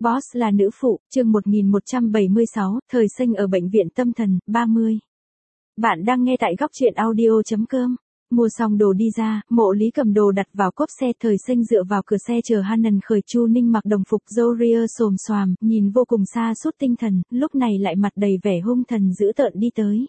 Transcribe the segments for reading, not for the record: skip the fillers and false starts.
Boss là nữ phụ, chương 1176, thời sinh ở bệnh viện tâm thần, 30. Bạn đang nghe tại góc truyện audio.com. Mua xong đồ đi ra, Mộ Lý cầm đồ đặt vào cốp xe, thời sinh dựa vào cửa xe chờ Hanan khởi. Chu Ninh mặc đồng phục Zoria xồm xoàm, nhìn vô cùng xa sút tinh thần, lúc này lại mặt đầy vẻ hung thần dữ tợn đi tới.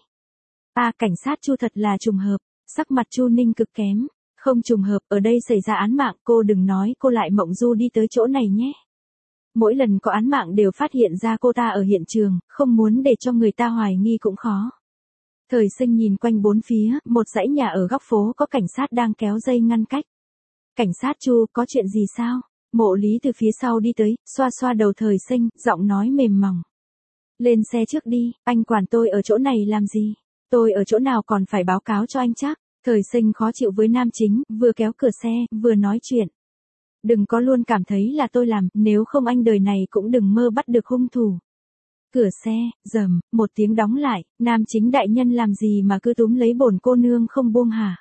Cảnh sát Chu thật là trùng hợp, sắc mặt Chu Ninh cực kém. Không trùng hợp, ở đây xảy ra án mạng, cô đừng nói cô lại mộng du đi tới chỗ này nhé. Mỗi lần có án mạng đều phát hiện ra cô ta ở hiện trường, không muốn để cho người ta hoài nghi cũng khó. Thời sinh nhìn quanh bốn phía, một dãy nhà ở góc phố có cảnh sát đang kéo dây ngăn cách. Cảnh sát Chu, có chuyện gì sao? Mộ Lý từ phía sau đi tới, xoa xoa đầu thời sinh, giọng nói mềm mỏng. Lên xe trước đi, anh quản tôi ở chỗ này làm gì? Tôi ở chỗ nào còn phải báo cáo cho anh chắc? Thời sinh khó chịu với nam chính, vừa kéo cửa xe, vừa nói chuyện. Đừng có luôn cảm thấy là tôi làm, nếu không anh đời này cũng đừng mơ bắt được hung thủ. Cửa xe, rầm, một tiếng đóng lại, nam chính đại nhân làm gì mà cứ túm lấy bổn cô nương không buông hả?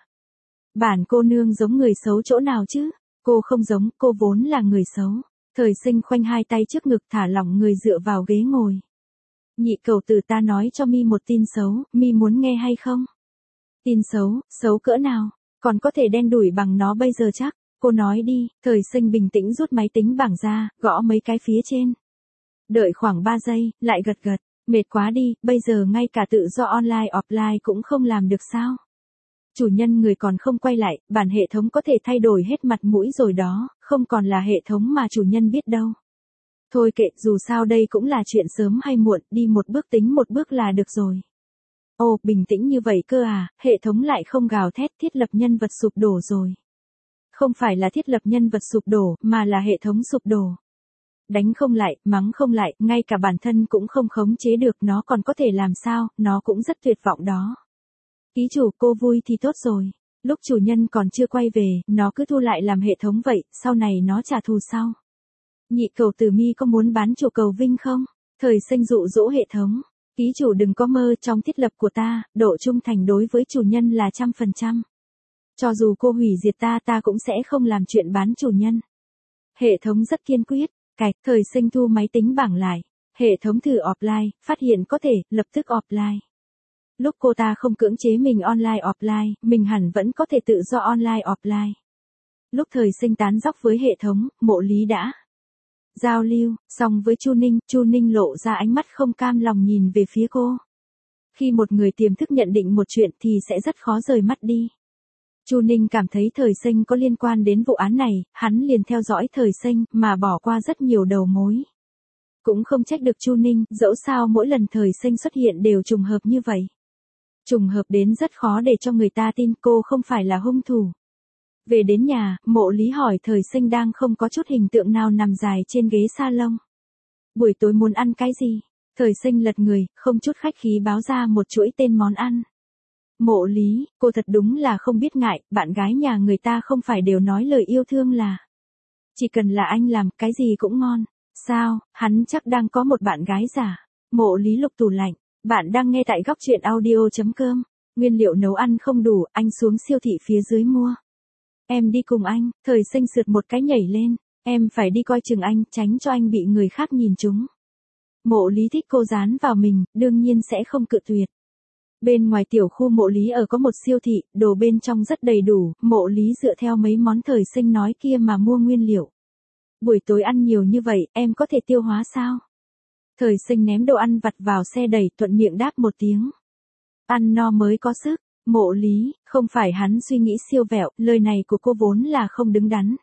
Bản cô nương giống người xấu chỗ nào chứ? Cô không giống, cô vốn là người xấu. Thời sinh khoanh hai tay trước ngực thả lỏng người dựa vào ghế ngồi. Nhị cầu tử, ta nói cho mi một tin xấu, mi muốn nghe hay không? Tin xấu, xấu cỡ nào? Còn có thể đen đủi bằng nó bây giờ chắc? Cô nói đi. Thời sinh bình tĩnh rút máy tính bảng ra, gõ mấy cái phía trên. Đợi khoảng 3 giây, lại gật gật. Mệt quá đi, bây giờ ngay cả tự do online offline cũng không làm được sao? Chủ nhân người còn không quay lại, bản hệ thống có thể thay đổi hết mặt mũi rồi đó, không còn là hệ thống mà chủ nhân biết đâu. Thôi kệ, dù sao đây cũng là chuyện sớm hay muộn, đi một bước tính một bước là được rồi. Ồ, bình tĩnh như vậy cơ à, hệ thống lại không gào thét thiết lập nhân vật sụp đổ rồi. Không phải là thiết lập nhân vật sụp đổ, mà là hệ thống sụp đổ. Đánh không lại, mắng không lại, ngay cả bản thân cũng không khống chế được, nó còn có thể làm sao, nó cũng rất tuyệt vọng đó. Ký chủ, cô vui thì tốt rồi. Lúc chủ nhân còn chưa quay về, nó cứ thu lại làm hệ thống vậy, sau này nó trả thù sau. Nhị cầu tử, mi có muốn bán chủ cầu Vinh không? Thời sinh dụ dỗ hệ thống. Ký chủ đừng có mơ, trong thiết lập của ta, độ trung thành đối với chủ nhân là 100%. Cho dù cô hủy diệt ta cũng sẽ không làm chuyện bán chủ nhân. Hệ thống rất kiên quyết. Cạch, thời sinh thu máy tính bảng lại. Hệ thống thử offline, phát hiện có thể, lập tức offline. Lúc cô ta không cưỡng chế mình online offline, mình hẳn vẫn có thể tự do online offline. Lúc thời sinh tán dóc với hệ thống, Mộ Lý đã giao lưu, xong với Chu Ninh lộ ra ánh mắt không cam lòng nhìn về phía cô. Khi một người tiềm thức nhận định một chuyện thì sẽ rất khó rời mắt đi. Chu Ninh cảm thấy thời sinh có liên quan đến vụ án này, hắn liền theo dõi thời sinh, mà bỏ qua rất nhiều đầu mối. Cũng không trách được Chu Ninh, dẫu sao mỗi lần thời sinh xuất hiện đều trùng hợp như vậy. Trùng hợp đến rất khó để cho người ta tin cô không phải là hung thủ. Về đến nhà, Mộ Lý hỏi thời sinh đang không có chút hình tượng nào nằm dài trên ghế salon. Buổi tối muốn ăn cái gì? Thời sinh lật người, không chút khách khí báo ra một chuỗi tên món ăn. Mộ Lý, cô thật đúng là không biết ngại, bạn gái nhà người ta không phải đều nói lời yêu thương là chỉ cần là anh làm, cái gì cũng ngon. Sao, hắn chắc đang có một bạn gái giả. Mộ Lý lục tủ lạnh. Bạn đang nghe tại góc truyện audio.com. Nguyên liệu nấu ăn không đủ, anh xuống siêu thị phía dưới mua. Em đi cùng anh. Thời sinh sượt một cái nhảy lên. Em phải đi coi chừng anh, tránh cho anh bị người khác nhìn trúng. Mộ Lý thích cô dán vào mình, đương nhiên sẽ không cự tuyệt. Bên ngoài tiểu khu Mộ Lý ở có một siêu thị, đồ bên trong rất đầy đủ, Mộ Lý dựa theo mấy món thời sinh nói kia mà mua nguyên liệu. Buổi tối ăn nhiều như vậy, em có thể tiêu hóa sao? Thời sinh ném đồ ăn vặt vào xe đẩy, thuận miệng đáp một tiếng. Ăn no mới có sức. Mộ Lý, không phải hắn suy nghĩ siêu vẹo, lời này của cô vốn là không đứng đắn.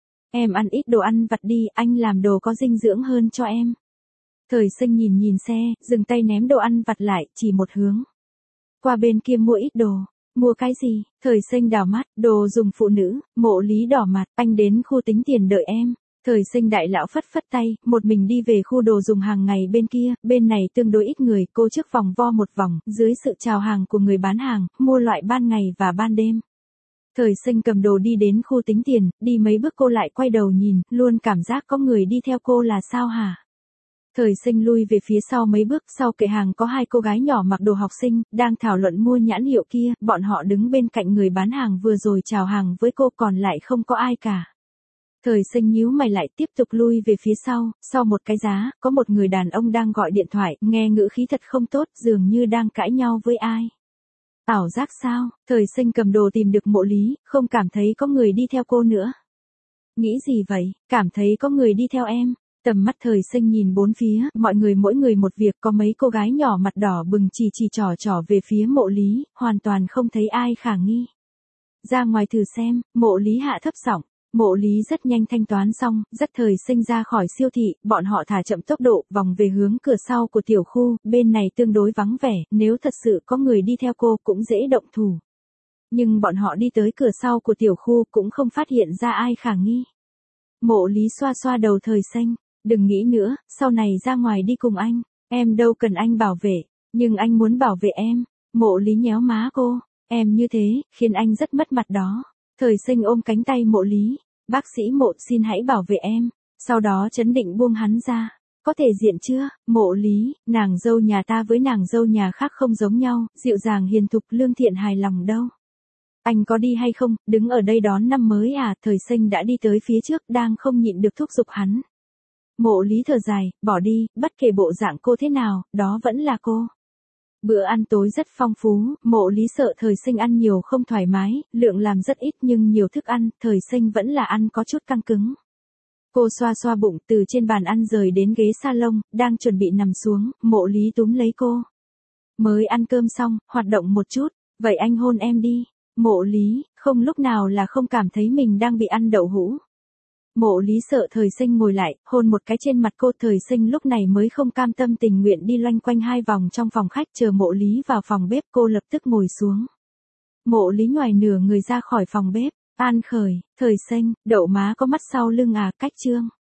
Em ăn ít đồ ăn vặt đi, anh làm đồ có dinh dưỡng hơn cho em. Thời sinh nhìn xe, dừng tay ném đồ ăn vặt lại, chỉ một hướng. Qua bên kia mua ít đồ. Mua cái gì? Thời sinh đảo mắt, đồ dùng phụ nữ. Mộ Lý đỏ mặt, anh đến khu tính tiền đợi em. Thời sinh đại lão phất phất tay, một mình đi về khu đồ dùng hàng ngày bên kia, bên này tương đối ít người, cô trước vòng vo một vòng, dưới sự chào hàng của người bán hàng, mua loại ban ngày và ban đêm. Thời sinh cầm đồ đi đến khu tính tiền, đi mấy bước cô lại quay đầu nhìn, luôn cảm giác có người đi theo cô là sao hả? Thời sinh lui về phía sau mấy bước, sau kệ hàng có hai cô gái nhỏ mặc đồ học sinh, đang thảo luận mua nhãn hiệu kia, bọn họ đứng bên cạnh người bán hàng vừa rồi chào hàng với cô, còn lại không có ai cả. Thời sinh nhíu mày lại tiếp tục lui về phía sau một cái giá, có một người đàn ông đang gọi điện thoại, nghe ngữ khí thật không tốt, dường như đang cãi nhau với ai. Ảo giác sao? Thời sinh cầm đồ tìm được Mộ Lý, không cảm thấy có người đi theo cô nữa. Nghĩ gì vậy? Cảm thấy có người đi theo em. Tầm mắt thời sinh nhìn bốn phía, mọi người mỗi người một việc, có mấy cô gái nhỏ mặt đỏ bừng chỉ trỏ về phía Mộ Lý, hoàn toàn không thấy ai khả nghi. Ra ngoài thử xem, Mộ Lý hạ thấp giọng. Mộ Lý rất nhanh thanh toán xong, dắt thời sinh ra khỏi siêu thị, bọn họ thả chậm tốc độ, vòng về hướng cửa sau của tiểu khu, bên này tương đối vắng vẻ, nếu thật sự có người đi theo cô cũng dễ động thủ. Nhưng bọn họ đi tới cửa sau của tiểu khu cũng không phát hiện ra ai khả nghi. Mộ Lý xoa xoa đầu thời sinh, đừng nghĩ nữa, sau này ra ngoài đi cùng anh, em đâu cần anh bảo vệ, nhưng anh muốn bảo vệ em. Mộ Lý nhéo má cô, em như thế, khiến anh rất mất mặt đó. Thời sinh ôm cánh tay Mộ Lý, bác sĩ Mộ xin hãy bảo vệ em, sau đó trấn định buông hắn ra. Có thể diện chưa? Mộ Lý, nàng dâu nhà ta với nàng dâu nhà khác không giống nhau, dịu dàng hiền thục lương thiện hài lòng đâu. Anh có đi hay không, đứng ở đây đón năm mới à? Thời sinh đã đi tới phía trước, đang không nhịn được thúc giục hắn. Mộ Lý thở dài, bỏ đi, bất kể bộ dạng cô thế nào, đó vẫn là cô. Bữa ăn tối rất phong phú, Mộ Lý sợ thời sinh ăn nhiều không thoải mái, lượng làm rất ít nhưng nhiều thức ăn, thời sinh vẫn là ăn có chút căng cứng. Cô xoa xoa bụng từ trên bàn ăn rời đến ghế salon, đang chuẩn bị nằm xuống, Mộ Lý túm lấy cô. Mới ăn cơm xong, hoạt động một chút, vậy anh hôn em đi. Mộ Lý, không lúc nào là không cảm thấy mình đang bị ăn đậu hũ. Mộ Lý sợ thời sinh ngồi lại, hôn một cái trên mặt cô, thời sinh lúc này mới không cam tâm tình nguyện đi loanh quanh 2 vòng trong phòng khách chờ Mộ Lý vào phòng bếp, cô lập tức ngồi xuống. Mộ Lý ngoài nửa người ra khỏi phòng bếp, an khởi, thời sinh, đậu má có mắt sau lưng à, cách trương.